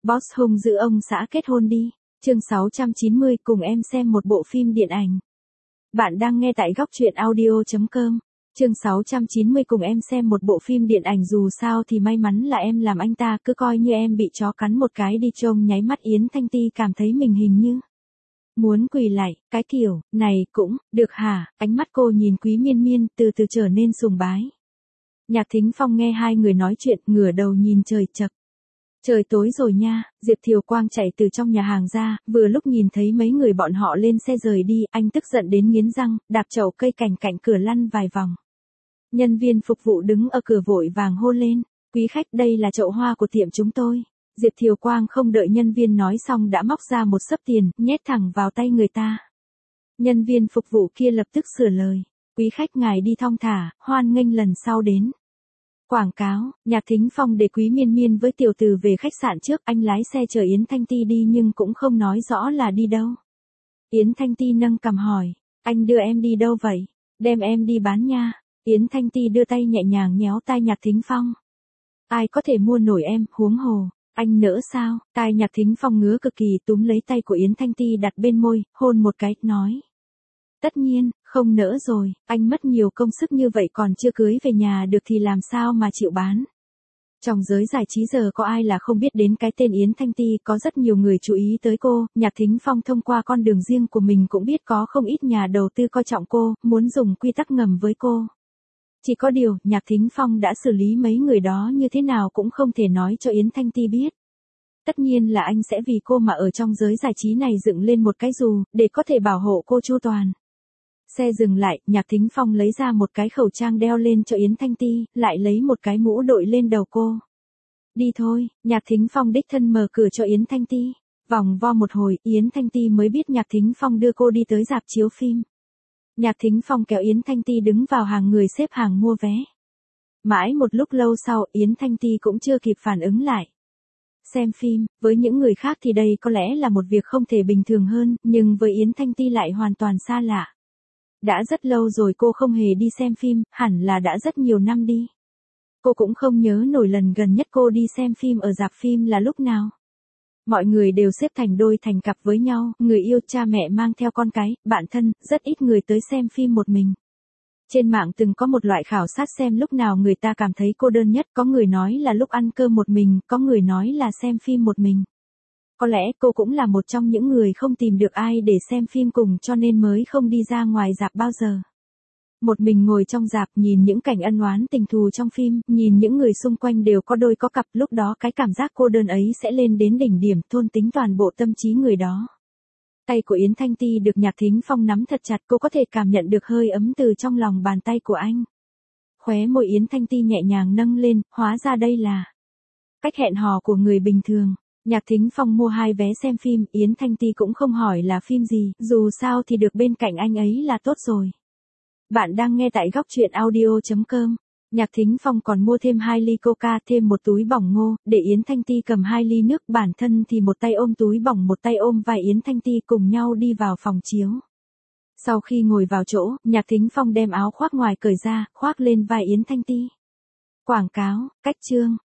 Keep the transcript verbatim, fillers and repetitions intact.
Boss hung dữ ông xã kết hôn đi. Chương sáu trăm chín mươi cùng em xem một bộ phim điện ảnh. Bạn đang nghe tại góc truyện audio chấm com. Chương sáu trăm chín mươi cùng em xem một bộ phim điện ảnh dù sao thì may mắn là em làm anh ta cứ coi như em bị chó cắn một cái đi trông nháy mắt Yến Thanh Ti cảm thấy mình hình như muốn quỳ lại, cái kiểu, này cũng, được hả, ánh mắt cô nhìn Quý Miên Miên từ từ trở nên sùng bái. Nhạc Thính Phong nghe hai người nói chuyện ngửa đầu nhìn trời chậc. Trời tối rồi nha, Diệp Thiều Quang chạy từ trong nhà hàng ra, vừa lúc nhìn thấy mấy người bọn họ lên xe rời đi, anh tức giận đến nghiến răng, đạp chậu cây cảnh cạnh cửa lăn vài vòng. Nhân viên phục vụ đứng ở cửa vội vàng hô lên, quý khách đây là chậu hoa của tiệm chúng tôi. Diệp Thiều Quang không đợi nhân viên nói xong đã móc ra một xấp tiền, nhét thẳng vào tay người ta. Nhân viên phục vụ kia lập tức sửa lời, quý khách ngài đi thong thả, hoan nghênh lần sau đến. Quảng cáo, Nhạc Thính Phong để Quý Miên Miên với tiểu từ về khách sạn trước, anh lái xe chở Yến Thanh Ti đi nhưng cũng không nói rõ là đi đâu. Yến Thanh Ti nâng cằm hỏi, anh đưa em đi đâu vậy? Đem em đi bán nha. Yến Thanh Ti đưa tay nhẹ nhàng nhéo tai Nhạc Thính Phong. Ai có thể mua nổi em, huống hồ, anh nỡ sao? Tai Nhạc Thính Phong ngứa cực kỳ túm lấy tay của Yến Thanh Ti đặt bên môi, hôn một cái, nói. Tất nhiên, không nỡ rồi, anh mất nhiều công sức như vậy còn chưa cưới về nhà được thì làm sao mà chịu bán. Trong giới giải trí giờ có ai là không biết đến cái tên Yến Thanh Ti, có rất nhiều người chú ý tới cô, Nhạc Thính Phong thông qua con đường riêng của mình cũng biết có không ít nhà đầu tư coi trọng cô, muốn dùng quy tắc ngầm với cô. Chỉ có điều, Nhạc Thính Phong đã xử lý mấy người đó như thế nào cũng không thể nói cho Yến Thanh Ti biết. Tất nhiên là anh sẽ vì cô mà ở trong giới giải trí này dựng lên một cái dù, để có thể bảo hộ cô chu toàn. Xe dừng lại, Nhạc Thính Phong lấy ra một cái khẩu trang đeo lên cho Yến Thanh Ti, lại lấy một cái mũ đội lên đầu cô. Đi thôi, Nhạc Thính Phong đích thân mở cửa cho Yến Thanh Ti. Vòng vo một hồi, Yến Thanh Ti mới biết Nhạc Thính Phong đưa cô đi tới rạp chiếu phim. Nhạc Thính Phong kéo Yến Thanh Ti đứng vào hàng người xếp hàng mua vé. Mãi một lúc lâu sau, Yến Thanh Ti cũng chưa kịp phản ứng lại. Xem phim, với những người khác thì đây có lẽ là một việc không thể bình thường hơn, nhưng với Yến Thanh Ti lại hoàn toàn xa lạ. Đã rất lâu rồi cô không hề đi xem phim, hẳn là đã rất nhiều năm đi. Cô cũng không nhớ nổi lần gần nhất cô đi xem phim ở rạp phim là lúc nào. Mọi người đều xếp thành đôi thành cặp với nhau, người yêu, cha mẹ mang theo con cái, bạn thân, rất ít người tới xem phim một mình. Trên mạng từng có một loại khảo sát xem lúc nào người ta cảm thấy cô đơn nhất, có người nói là lúc ăn cơm một mình, có người nói là xem phim một mình. Có lẽ cô cũng là một trong những người không tìm được ai để xem phim cùng cho nên mới không đi ra ngoài rạp bao giờ. Một mình ngồi trong rạp nhìn những cảnh ân oán tình thù trong phim, nhìn những người xung quanh đều có đôi có cặp, lúc đó cái cảm giác cô đơn ấy sẽ lên đến đỉnh điểm, thôn tính toàn bộ tâm trí người đó. Tay của Yến Thanh Ti được Nhạc Thính Phong nắm thật chặt, cô có thể cảm nhận được hơi ấm từ trong lòng bàn tay của anh. Khóe môi Yến Thanh Ti nhẹ nhàng nâng lên, hóa ra đây là cách hẹn hò của người bình thường. Nhạc Thính Phong mua hai vé xem phim, Yến Thanh Ti cũng không hỏi là phim gì, dù sao thì được bên cạnh anh ấy là tốt rồi. Bạn đang nghe tại góc truyện audio chấm com. Nhạc Thính Phong còn mua thêm hai ly coca, thêm một túi bỏng ngô, để Yến Thanh Ti cầm hai ly nước, bản thân thì một tay ôm túi bỏng một tay ôm vai Yến Thanh Ti cùng nhau đi vào phòng chiếu. Sau khi ngồi vào chỗ, Nhạc Thính Phong đem áo khoác ngoài cởi ra, khoác lên vai Yến Thanh Ti. Quảng cáo, cách chương,